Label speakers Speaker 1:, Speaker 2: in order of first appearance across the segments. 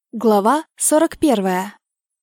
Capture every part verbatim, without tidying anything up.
Speaker 1: Глава сорок первая.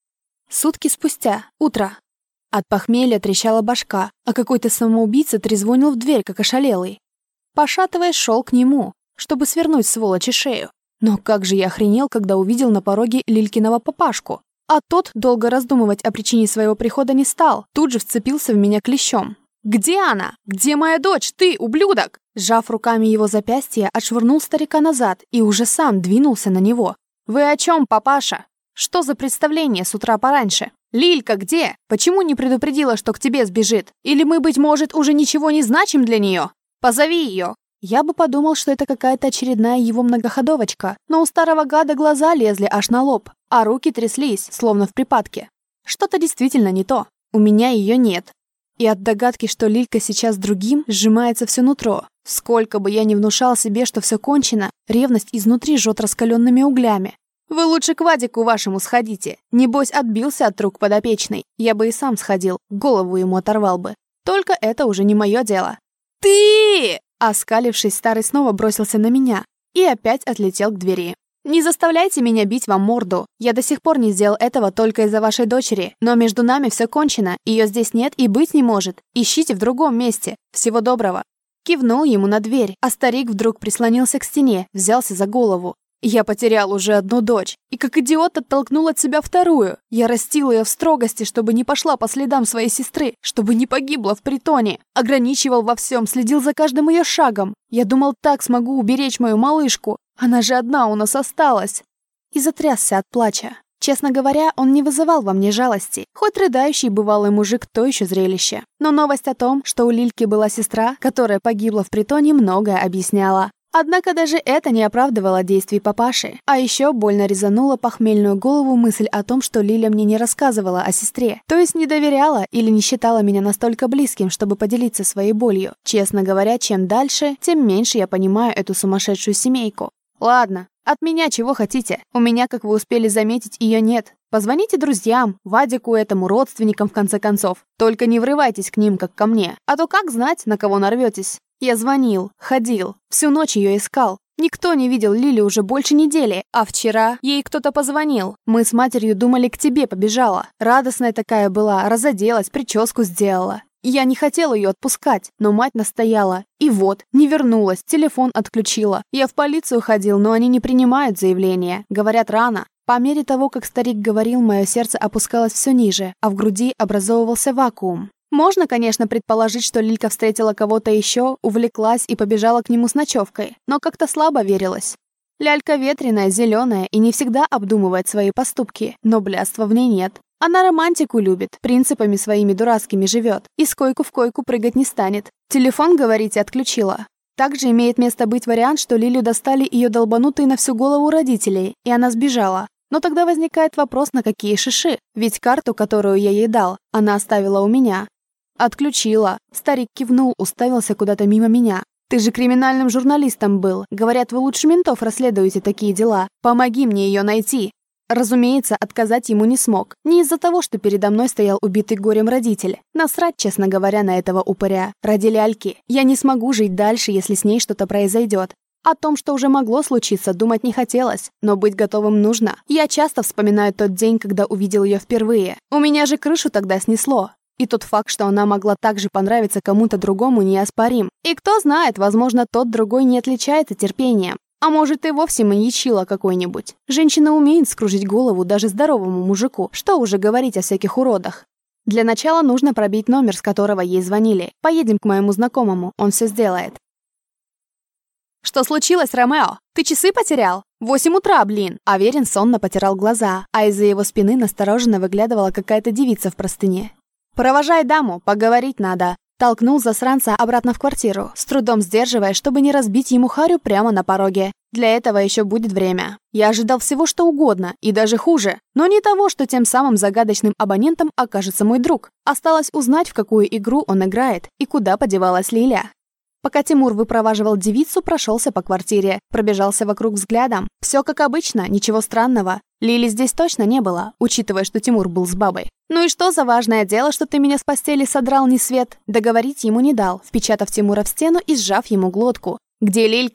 Speaker 1: Сутки спустя. Утро. От похмелья трещала башка, а какой-то самоубийца трезвонил в дверь, как ошалелый. Пошатываясь, шел к нему, чтобы свернуть сволочи шею. Но как же я охренел, когда увидел на пороге Лилькиного папашку. А тот долго раздумывать о причине своего прихода не стал, тут же вцепился в меня клещом. «Где она? Где моя дочь? Ты, ублюдок!» Сжав руками его запястье, отшвырнул старика назад и уже сам двинулся на него. «Вы о чем, папаша? Что за представление с утра пораньше? Лилька где? Почему не предупредила, что к тебе сбежит? Или мы, быть может, уже ничего не значим для нее? Позови ее!» Я бы подумал, что это какая-то очередная его многоходовочка, но у старого гада глаза лезли аж на лоб, а руки тряслись, словно в припадке. Что-то действительно не то. У меня ее нет. И от догадки, что Лилька сейчас с другим, сжимается все нутро. Сколько бы я ни внушал себе, что все кончено, ревность изнутри жжет раскаленными углями. «Вы лучше к Вадику вашему сходите. Небось, отбился от рук подопечной. Я бы и сам сходил, голову ему оторвал бы. Только это уже не мое дело». «Ты!» Оскалившись, старый снова бросился на меня и опять отлетел к двери. «Не заставляйте меня бить вам морду. Я до сих пор не сделал этого только из-за вашей дочери. Но между нами все кончено. Ее здесь нет и быть не может. Ищите в другом месте. Всего доброго». Кивнул ему на дверь, а старик вдруг прислонился к стене, взялся за голову. Я потерял уже одну дочь, и как идиот оттолкнул от себя вторую. Я растил ее в строгости, чтобы не пошла по следам своей сестры, чтобы не погибла в притоне. Ограничивал во всем, следил за каждым ее шагом. Я думал, так смогу уберечь мою малышку. Она же одна у нас осталась. И затрясся от плача. Честно говоря, он не вызывал во мне жалости. Хоть рыдающий бывалый мужик, то еще зрелище. Но новость о том, что у Лильки была сестра, которая погибла в притоне, многое объясняла. Однако даже это не оправдывало действий папаши. А еще больно резанула похмельную голову мысль о том, что Лиля мне не рассказывала о сестре. То есть не доверяла или не считала меня настолько близким, чтобы поделиться своей болью. Честно говоря, чем дальше, тем меньше я понимаю эту сумасшедшую семейку. Ладно, от меня чего хотите? У меня, как вы успели заметить, ее нет. Позвоните друзьям, Вадику этому, родственникам в конце концов. Только не врывайтесь к ним, как ко мне. А то как знать, на кого нарветесь? Я звонил, ходил, всю ночь ее искал. Никто не видел Лили уже больше недели, а вчера ей кто-то позвонил. Мы с матерью думали, к тебе побежала. Радостная такая была, разоделась, прическу сделала. Я не хотел ее отпускать, но мать настояла. И вот, не вернулась, телефон отключила. Я в полицию ходил, но они не принимают заявления. Говорят, рано. По мере того, как старик говорил, мое сердце опускалось все ниже, а в груди образовывался вакуум. Можно, конечно, предположить, что Лилька встретила кого-то еще, увлеклась и побежала к нему с ночевкой, но как-то слабо верилось. Лялька ветреная, зеленая и не всегда обдумывает свои поступки, но блядства в ней нет. Она романтику любит, принципами своими дурацкими живет, и с койку в койку прыгать не станет. Телефон, говорите, отключила. Также имеет место быть вариант, что Лилю достали ее долбанутые на всю голову родителей, и она сбежала. Но тогда возникает вопрос, на какие шиши, ведь карту, которую я ей дал, она оставила у меня. «Отключила». Старик кивнул, уставился куда-то мимо меня. «Ты же криминальным журналистом был. Говорят, вы лучше ментов расследуете такие дела. Помоги мне ее найти». Разумеется, отказать ему не смог. Не из-за того, что передо мной стоял убитый горем родитель. Насрать, честно говоря, на этого упыря. Ради Ляльки. Я не смогу жить дальше, если с ней что-то произойдет. О том, что уже могло случиться, думать не хотелось, но быть готовым нужно. Я часто вспоминаю тот день, когда увидел ее впервые. У меня же крышу тогда снесло. И тот факт, что она могла также понравиться кому-то другому, неоспорим. И кто знает, возможно, тот другой не отличается терпением. А может, и вовсе маньячила какой-нибудь. Женщина умеет скружить голову даже здоровому мужику. Что уже говорить о всяких уродах. Для начала нужно пробить номер, с которого ей звонили. Поедем к моему знакомому, он все сделает. «Что случилось, Ромео? Ты часы потерял? Восемь утра, блин!» Аверин сонно потирал глаза, а из-за его спины настороженно выглядывала какая-то девица в простыне. «Провожай даму, поговорить надо!» Толкнул засранца обратно в квартиру, с трудом сдерживая, чтобы не разбить ему харю прямо на пороге. Для этого еще будет время. Я ожидал всего, что угодно, и даже хуже. Но не того, что тем самым загадочным абонентом окажется мой друг. Осталось узнать, в какую игру он играет и куда подевалась Лиля. Пока Тимур выпроваживал девицу, прошелся по квартире, пробежался вокруг взглядом. Все как обычно, ничего странного. Лили здесь точно не было, учитывая, что Тимур был с бабой. «Ну и что за важное дело, что ты меня с постели содрал, ни свет?» Договорить ему не дал, впечатав Тимура в стену и сжав ему глотку. «Где Лилька?»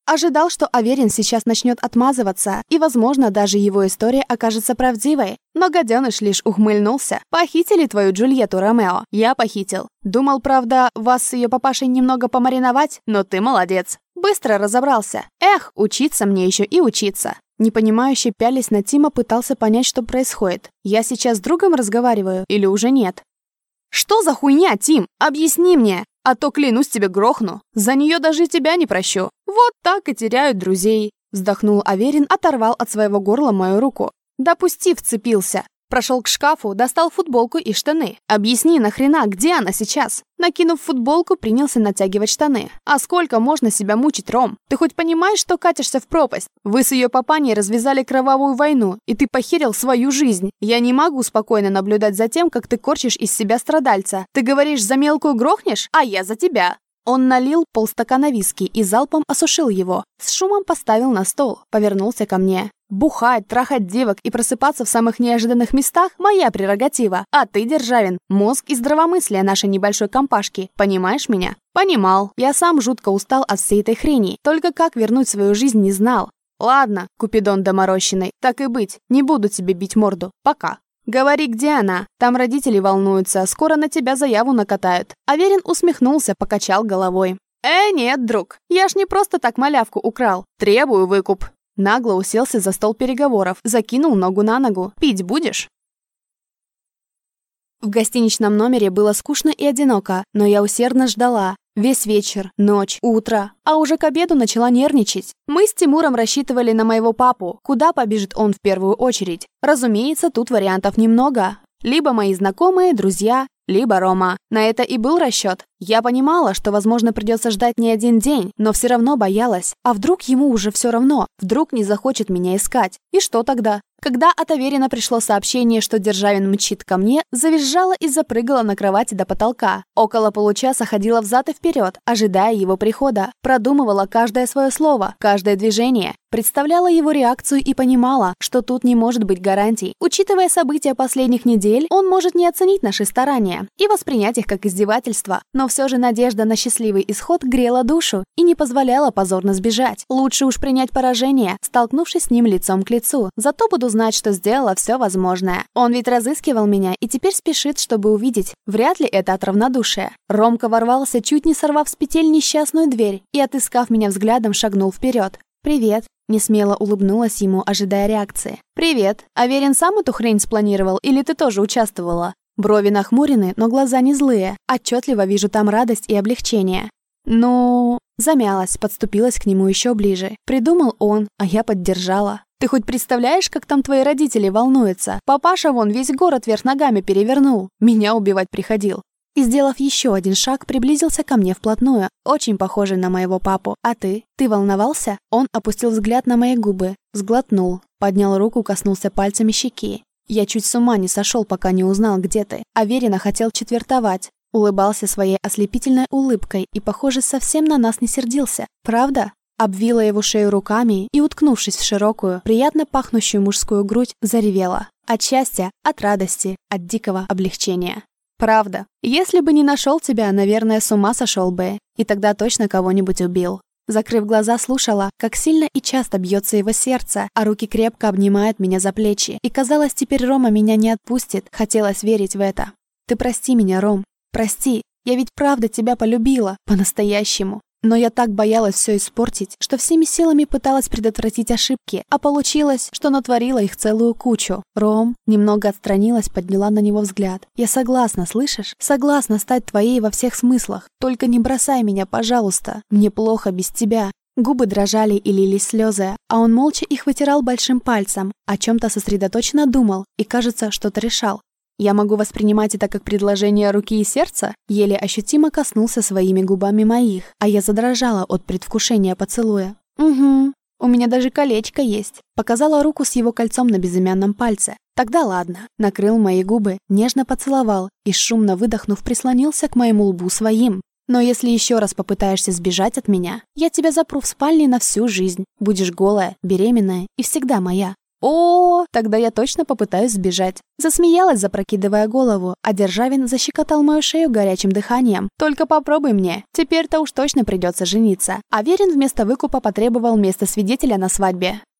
Speaker 1: Ожидал, что Аверин сейчас начнет отмазываться, и, возможно, даже его история окажется правдивой. Но гаденыш лишь ухмыльнулся. «Похитили твою Джульетту, Ромео?» «Я похитил. Думал, правда, вас с ее папашей немного помариновать, но ты молодец. Быстро разобрался. Эх, учиться мне еще и учиться». Непонимающе пялись на Тима, пытался понять, что происходит. «Я сейчас с другом разговариваю или уже нет?» «Что за хуйня, Тим? Объясни мне! А то, клянусь тебе, грохну. За нее даже тебя не прощу. Вот так и теряют друзей». Вздохнул Аверин, оторвал от своего горла мою руку. «Допусти, вцепился». Прошел к шкафу, достал футболку и штаны. «Объясни, нахрена, где она сейчас?» Накинув футболку, принялся натягивать штаны. «А сколько можно себя мучить, Ром? Ты хоть понимаешь, что катишься в пропасть? Вы с ее папаней развязали кровавую войну, и ты похерил свою жизнь. Я не могу спокойно наблюдать за тем, как ты корчишь из себя страдальца. Ты говоришь, за мелкую грохнешь, а я за тебя». Он налил полстакана виски и залпом осушил его. С шумом поставил на стол, повернулся ко мне. «Бухать, трахать девок и просыпаться в самых неожиданных местах – моя прерогатива. А ты, Державин, мозг и здравомыслие нашей небольшой компашки. Понимаешь меня?» «Понимал. Я сам жутко устал от всей этой хрени. Только как вернуть свою жизнь не знал. Ладно, Купидон доморощенный, так и быть. Не буду тебе бить морду. Пока». «Говори, где она? Там родители волнуются, скоро на тебя заяву накатают». Аверин усмехнулся, покачал головой. «Э, нет, друг, я ж не просто так малявку украл. Требую выкуп». Нагло уселся за стол переговоров, закинул ногу на ногу. «Пить будешь?» В гостиничном номере было скучно и одиноко, но я усердно ждала. Весь вечер, ночь, утро. А уже к обеду начала нервничать. Мы с Тимуром рассчитывали на моего папу. Куда побежит он в первую очередь? Разумеется, тут вариантов немного. Либо мои знакомые, друзья, либо Рома. На это и был расчет. Я понимала, что, возможно, придется ждать не один день, но все равно боялась. А вдруг ему уже все равно? Вдруг не захочет меня искать? И что тогда? Когда от Аверина пришло сообщение, что Державин мчит ко мне, завизжала и запрыгала на кровати до потолка. Около получаса ходила взад и вперед, ожидая его прихода. Продумывала каждое свое слово, каждое движение. Представляла его реакцию и понимала, что тут не может быть гарантий. Учитывая события последних недель, он может не оценить наши старания и воспринять их как издевательство. Но все же надежда на счастливый исход грела душу и не позволяла позорно сбежать. Лучше уж принять поражение, столкнувшись с ним лицом к лицу. Зато буду знать, что сделала все возможное. Он ведь разыскивал меня и теперь спешит, чтобы увидеть. Вряд ли это от равнодушия. Ромка ворвался, чуть не сорвав с петель несчастную дверь и, отыскав меня взглядом, шагнул вперед. «Привет». Несмело улыбнулась ему, ожидая реакции. «Привет. Аверин сам эту хрень спланировал или ты тоже участвовала?» Брови нахмурены, но глаза не злые. Отчетливо вижу там радость и облегчение. «Ну...» Замялась, подступилась к нему еще ближе. Придумал он, а я поддержала. «Ты хоть представляешь, как там твои родители волнуются? Папаша вон весь город вверх ногами перевернул. Меня убивать приходил». И, сделав еще один шаг, приблизился ко мне вплотную, очень похожий на моего папу. «А ты? Ты волновался?» Он опустил взгляд на мои губы, сглотнул, поднял руку, коснулся пальцами щеки. Я чуть с ума не сошел, пока не узнал, где ты. Аверина хотел четвертовать. Улыбался своей ослепительной улыбкой и, похоже, совсем на нас не сердился. «Правда?» Обвила его шею руками и, уткнувшись в широкую, приятно пахнущую мужскую грудь, заревела. От счастья, от радости, от дикого облегчения. «Правда. Если бы не нашел тебя, наверное, с ума сошел бы, и тогда точно кого-нибудь убил». Закрыв глаза, слушала, как сильно и часто бьется его сердце, а руки крепко обнимают меня за плечи. И казалось, теперь Рома меня не отпустит. Хотелось верить в это. «Ты прости меня, Ром. Прости. Я ведь правда тебя полюбила. По-настоящему. Но я так боялась все испортить, что всеми силами пыталась предотвратить ошибки, а получилось, что натворила их целую кучу. Ром немного отстранилась, подняла на него взгляд. «Я согласна, слышишь? Согласна стать твоей во всех смыслах. Только не бросай меня, пожалуйста. Мне плохо без тебя». Губы дрожали и лились слезы, а он молча их вытирал большим пальцем, о чем-то сосредоточенно думал и, кажется, что-то решал. Я могу воспринимать это как предложение руки и сердца? Еле ощутимо коснулся своими губами моих, а я задрожала от предвкушения поцелуя. «Угу, у меня даже колечко есть». Показала руку с его кольцом на безымянном пальце. «Тогда ладно». Накрыл мои губы, нежно поцеловал и, шумно выдохнув, прислонился к моему лбу своим. «Но если еще раз попытаешься сбежать от меня, я тебя запру в спальне на всю жизнь. Будешь голая, беременная и всегда моя». О, тогда я точно попытаюсь сбежать. Засмеялась, запрокидывая голову, а Державин защекотал мою шею горячим дыханием. Только попробуй мне. Теперь-то уж точно придется жениться. Аверин вместо выкупа потребовал место свидетеля на свадьбе.